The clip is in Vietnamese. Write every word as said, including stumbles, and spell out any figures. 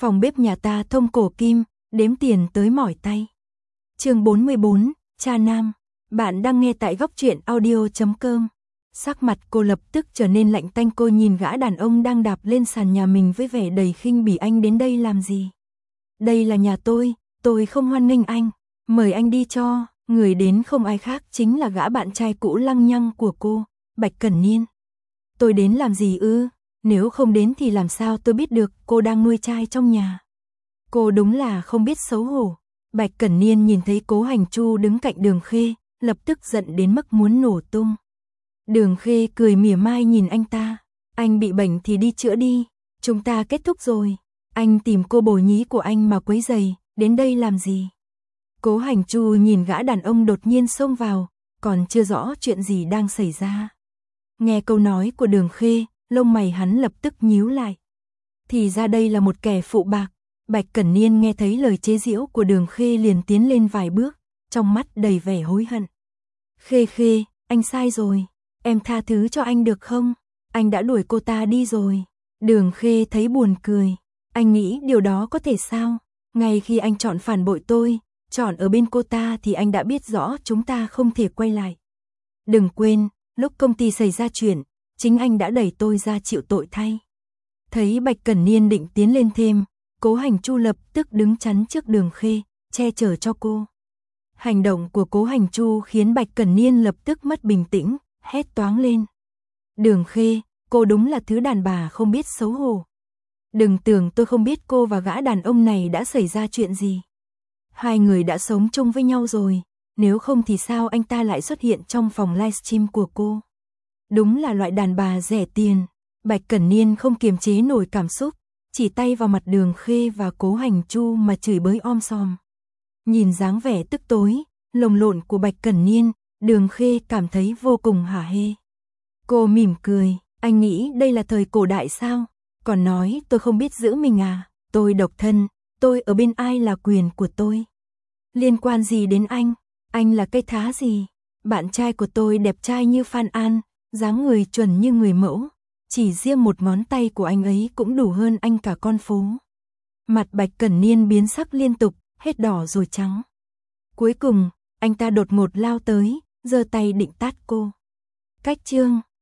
Phòng bếp nhà ta thông cổ kim, đếm tiền tới mỏi tay. Chương bốn mươi bốn, Cha Nam. Bạn đang nghe tại góc truyện audio chấm com. Sắc mặt cô lập tức trở nên lạnh tanh, cô nhìn gã đàn ông đang đạp lên sàn nhà mình với vẻ đầy khinh bỉ. Anh đến đây làm gì? Đây là nhà tôi, tôi không hoan nghênh anh, mời anh đi cho. Người đến không ai khác chính là gã bạn trai cũ lăng nhăng của cô, Bạch Cẩn Niên. Tôi đến làm gì ư? Nếu không đến thì làm sao tôi biết được cô đang nuôi trai trong nhà? Cô đúng là không biết xấu hổ. Bạch Cẩn Niên nhìn thấy Cố Hành Chu đứng cạnh Đường Khê, lập tức giận đến mức muốn nổ tung. Đường Khê cười mỉa mai nhìn anh ta. Anh bị bệnh thì đi chữa đi, chúng ta kết thúc rồi. Anh tìm cô bồ nhí của anh mà quấy rầy, đến đây làm gì? Cố Hành Chu nhìn gã đàn ông đột nhiên xông vào, còn chưa rõ chuyện gì đang xảy ra. Nghe câu nói của Đường Khê, lông mày hắn lập tức nhíu lại. Thì ra đây là một kẻ phụ bạc. Bạch Cẩn Niên nghe thấy lời chế giễu của Đường Khê liền tiến lên vài bước, trong mắt đầy vẻ hối hận. Khê Khê, anh sai rồi, em tha thứ cho anh được không? Anh đã đuổi cô ta đi rồi. Đường Khê thấy buồn cười. Anh nghĩ điều đó có thể sao? Ngay khi anh chọn phản bội tôi, chọn ở bên cô ta thì anh đã biết rõ chúng ta không thể quay lại. Đừng quên, lúc công ty xảy ra chuyện, chính anh đã đẩy tôi ra chịu tội thay. Thấy Bạch Cẩn Niên định tiến lên thêm, Cố Hành Chu lập tức đứng chắn trước Đường Khê, che chở cho cô. Hành động của Cố Hành Chu khiến Bạch Cẩn Niên lập tức mất bình tĩnh, hét toáng lên. Đường Khê, cô đúng là thứ đàn bà không biết xấu hổ. Đừng tưởng tôi không biết cô và gã đàn ông này đã xảy ra chuyện gì. Hai người đã sống chung với nhau rồi, nếu không thì sao anh ta lại xuất hiện trong phòng livestream của cô? Đúng là loại đàn bà rẻ tiền. Bạch Cẩn Niên không kiềm chế nổi cảm xúc, chỉ tay vào mặt Đường Khê và Cố Hành Chu mà chửi bới om sòm. Nhìn dáng vẻ tức tối, lồng lộn của Bạch Cẩn Niên, Đường Khê cảm thấy vô cùng hả hê. Cô mỉm cười, anh nghĩ đây là thời cổ đại sao? Còn nói tôi không biết giữ mình à? Tôi độc thân, tôi ở bên ai là quyền của tôi. Liên quan gì đến anh? Anh là cây thá gì? Bạn trai của tôi đẹp trai như Phan An, dáng người chuẩn như người mẫu. Chỉ riêng một ngón tay của anh ấy cũng đủ hơn anh cả con phố. Mặt Bạch Cẩn Niên biến sắc liên tục, hết đỏ rồi trắng. Cuối cùng, anh ta đột ngột lao tới, giơ tay định tát cô. Cách chương